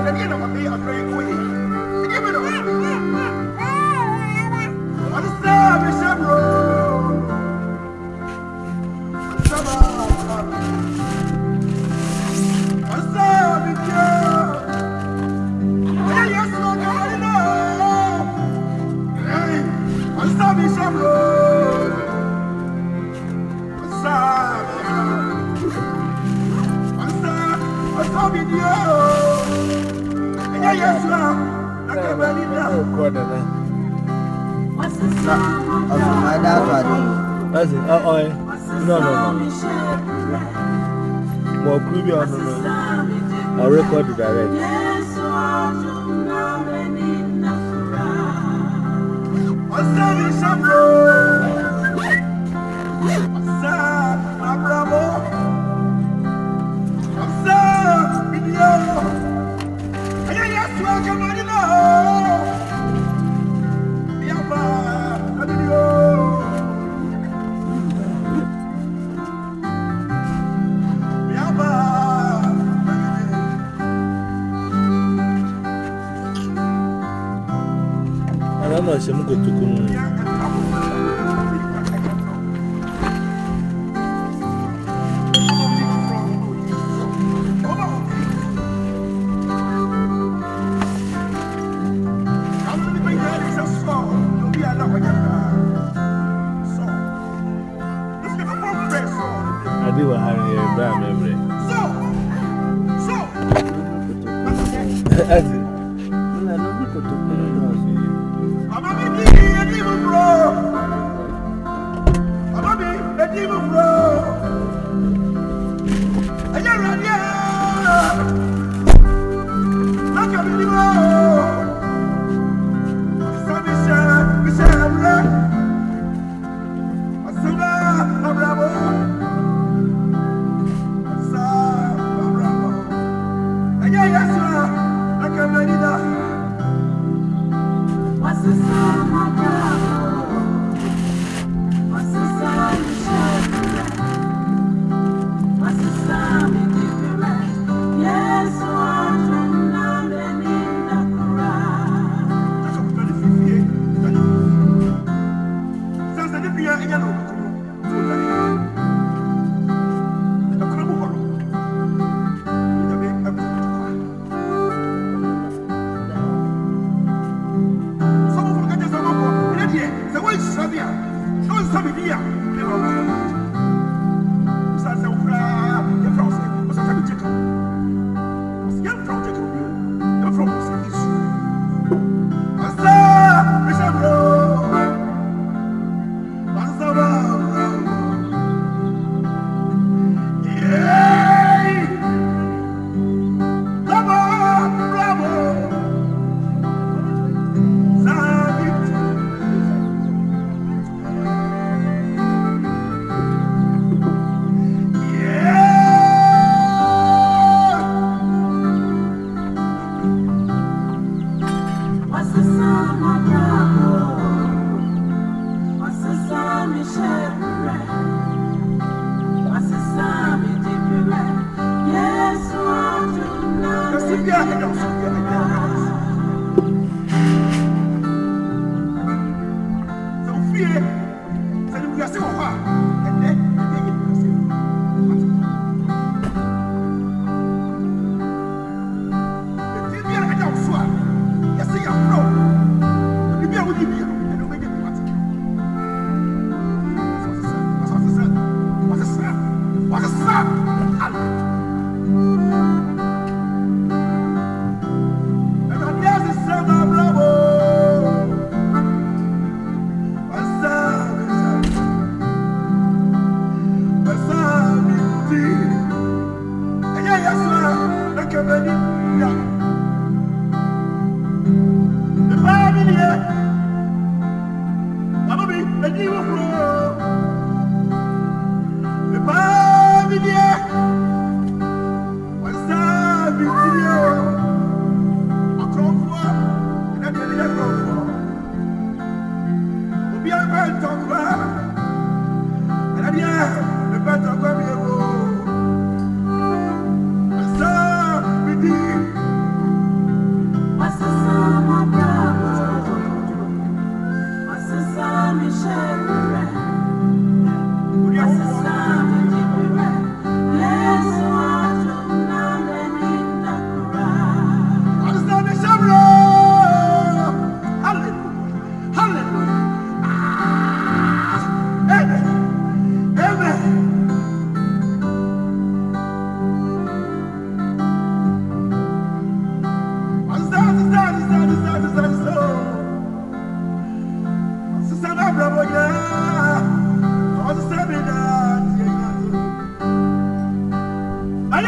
More creepy on I record the direct. I don't know if I'm going to come. I do a hurry and bam every.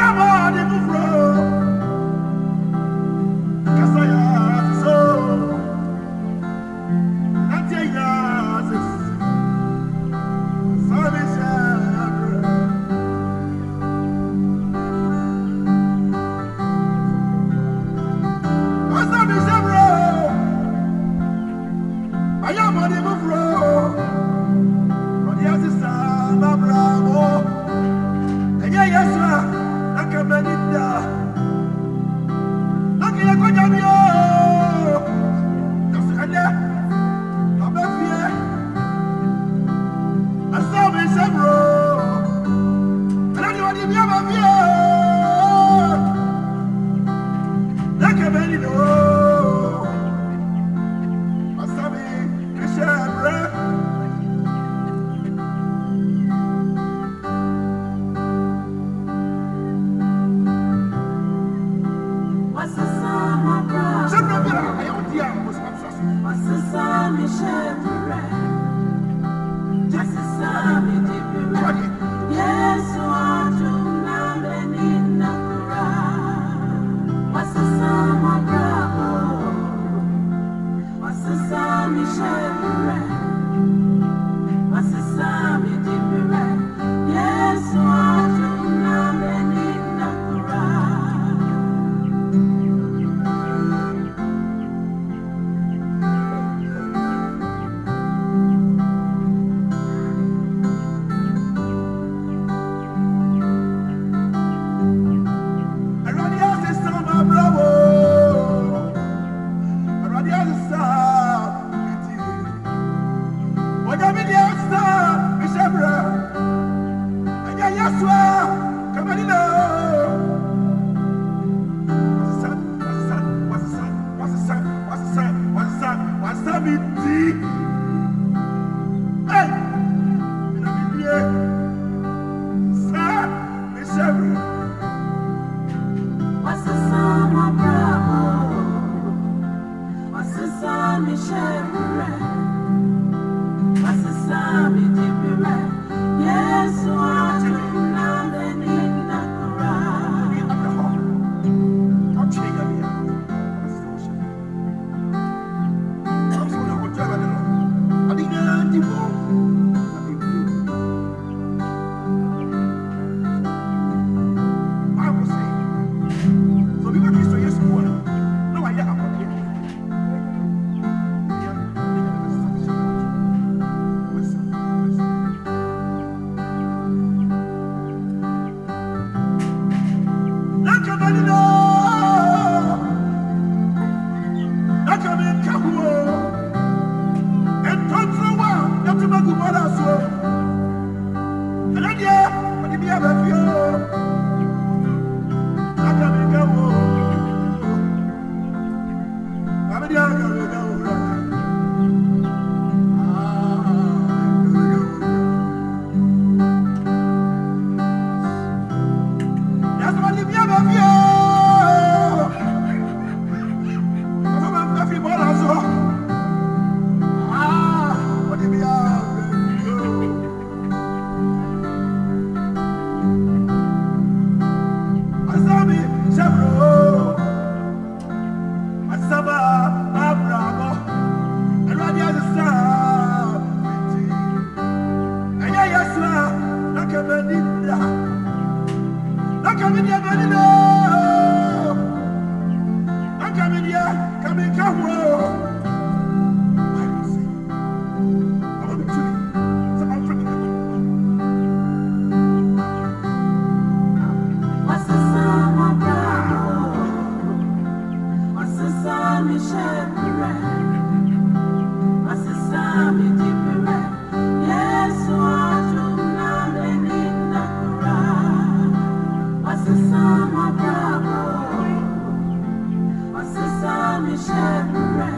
Shepherd.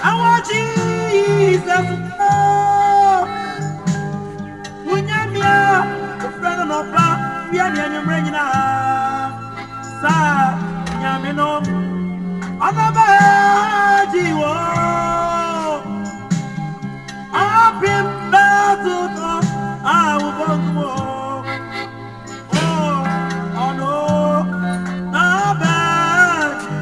I want Jesus. Unyamia, friend of Napa, we are near Marina. Sa, Yamino, Anabaji, I've been battled, I will go. Oh, no, Nabaji,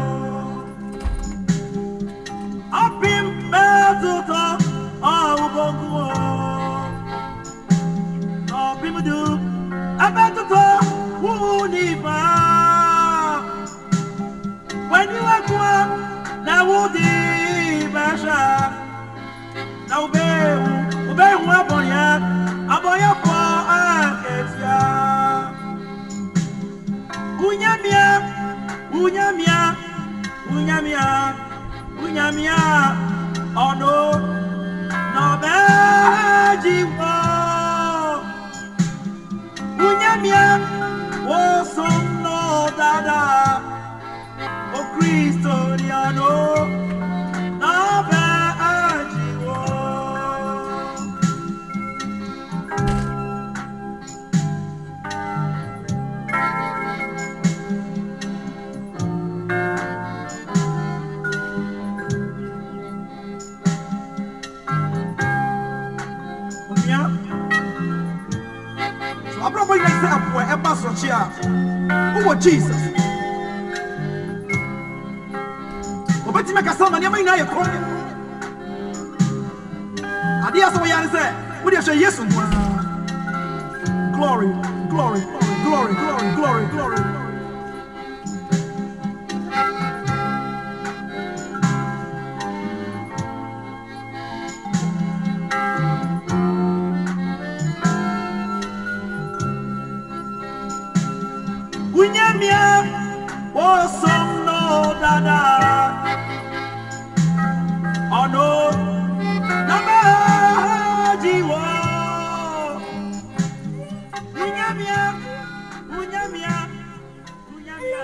I've been battled, I will go. Do I bet to talk when you are gone now would be basha now be upon ya aboy for aketia unyamia unyamia unyamia unyamia oh no no beji Unyamia, oh son no dada, oh Christoriano, nave ajiwo. I'm not going to say a pastor here. Who was Jesus? But you make a son and you may not have called him. I dare say, what do you say? Yes, glory, glory, glory, glory, glory, glory. Unyamia, oh some no dada, oh no, nabajiwo. Unyamia, unyamia, unyamia,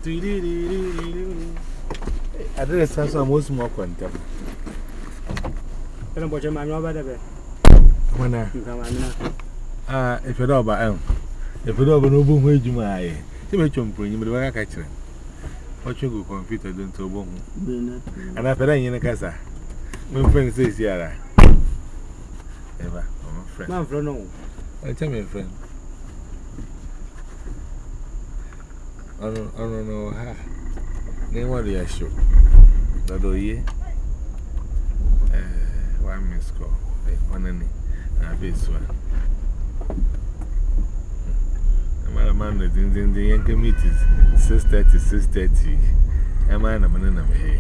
I did a sense of most more contempt. Can I watch my mother? When I if you don't buy if you don't know who you may, you may jump for you, but I catch it. What you go computer done to bone. And after that, in a casa, my friend says, Yara. Ever, my friend. I'm from no. I tell me, friend. I don't know how. Name what they are sure. That ye 1 miss call. 1 any. I face one. I'm a man that in the young committees 6:30, 6:30. I'm a man of hay.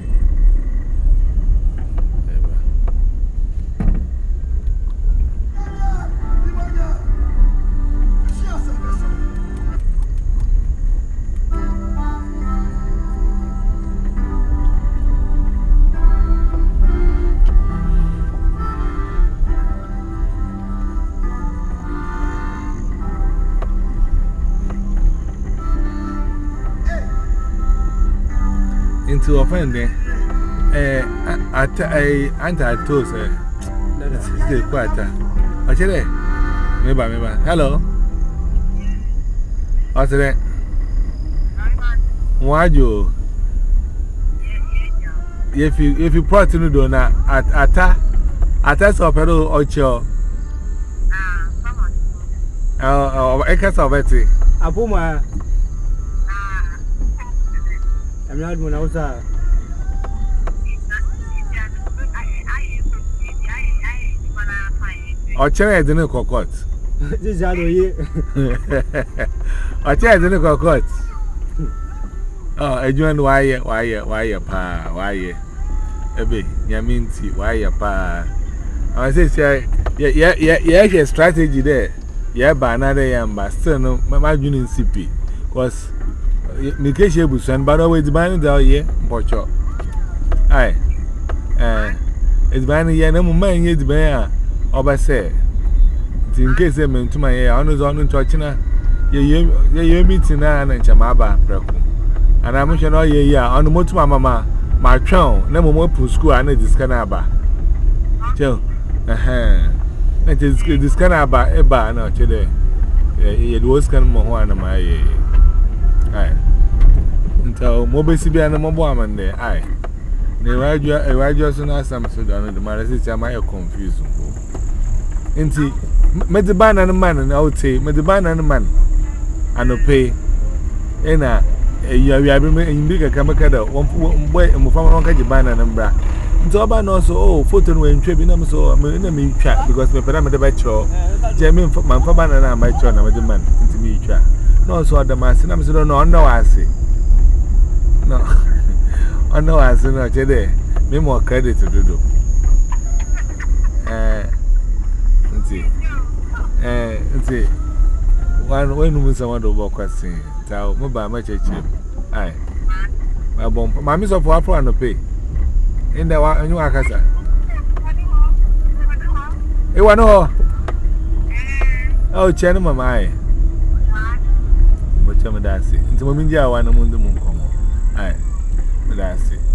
To offend them, I told her, stay quiet. What's it? Maybe. Hello? What's it? Why you? If you brought to do now, at so pedal or chill. I can't solve it. Abuma. I'm not going outside. Or chair didn't cocotte. This is how you or chair didn't cocotte. Oh, I joined why, Ebe, Yaminti, why, pa. I say, yeah, strategy there. Yeah, by another yam, but still no, my junior CP was. Mikeshe Busan, but always buying the year, Pocho. Aye, it's buying a year, no man yet bear, or say. In case they meant to my ear, honors on China, ye meeting and Chamaba, Preco. And I'm sure all year on the motor, mamma, my chow, no more to school, and it is Canaba. Joe, it is this Canaba, Eba, no, today. It was Canamo, my aye. Until Mobile CB and Mobile man there, aye. The radio soon as some Sudan, the Malaysia, I am confused. Inti, met the ban and a man, and I would say, met the ban and a man, and no pay. Ena, you have been in bigger Kamakada, one boy, and Mufama ban and Umbra. Until about also, oh, photo when tripping them so I'm in a meat trap because my parameter by chore. Jamie, my father and I, my child, I'm a man into me trap. No, so the master, I'm so no, I see. No, I know I see no today. Me more credit to do. See, one when someone to walk was saying, tell me by my church. Aye, my bomb, my miss of Wapro and pay. In the one, you are Casa. You want to? Oh, channel my mind. But I'm a dassy. Into Mominja, one among the moon. Aye, that's it.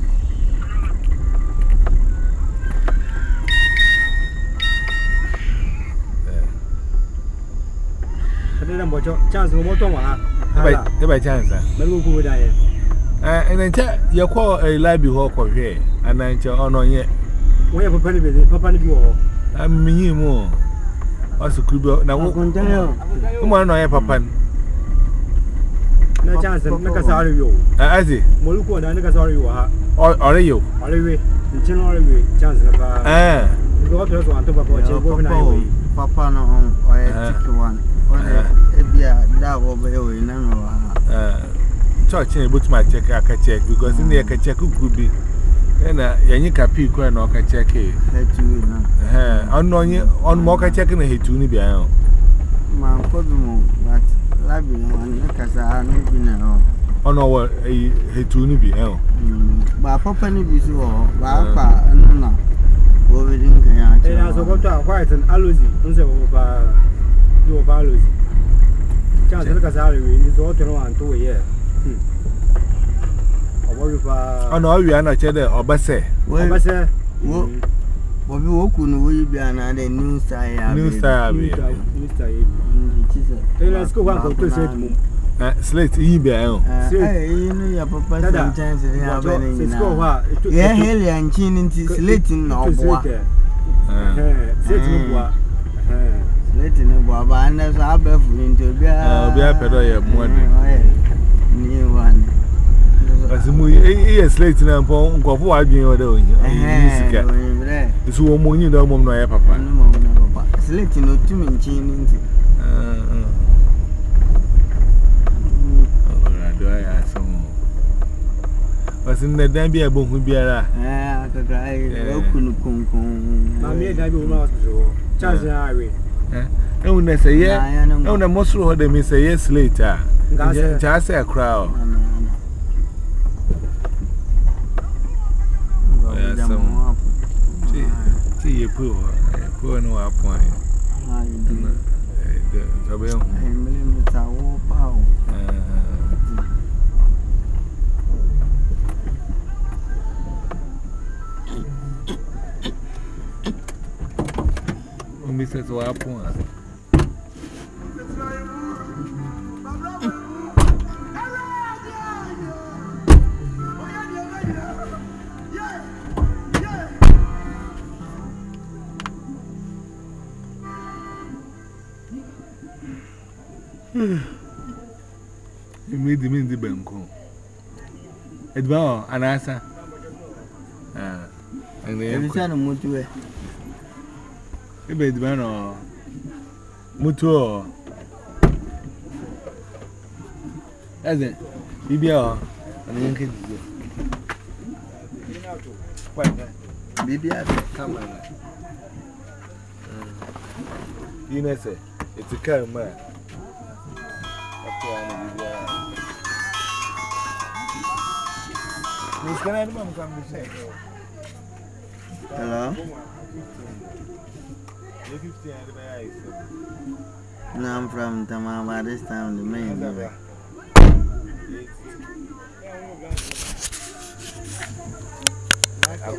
I didn't watch chance of what By chance, maybe who would I? And then you call a library hawk or here, and I tell on yet. We have a penny with it, Papa. I'm me more. Also, could now walk on down. Come on, I have Papa. No chance to make us out of you. As it, Moluko and Nagasario or you? Olive, the general chance of you go to one to Papa, no, or a chicken one. That will be away. No, church, but my check, I can check because in there, I can check who could be. And Yanika Pico and I can check it. On Mocha checking a hit to me. My cousin, but Labby on Casa, no, on our hit to me. But Papa, is all, Papa, and no, we didn't get it. I got to acquire an allusion, your values. Chance of Casari is all to know and 2 years. Oh no, we are not cheddar or Basse. Obese. Obi woku no we bia na the new style. New style. Let's go one go to Slate Ebia. You know your papa sometimes they have any. Yeah, hell and chin into slating no boy. Slating no boy, and there's a befu into be a pedo new one. As we slating and pong go for arguing or doing. It's woman you don't know, Papa. Slating no 2 inch into. Was in the Dambia book with Biara. I couldn't come. I made that woman Charles Harry. And when they say, yeah, no, the most of them say yes later. Just a crowd. See you poor no point. Mrs. Wapon. You made the Mindy Banco. Edbow, an answer. And the son of Mutu. You made the man or Mutu. As it, BBR, and then can BBR, come on. You know, say, it's a car man. Hello? No, I'm from Tamama this time, the main.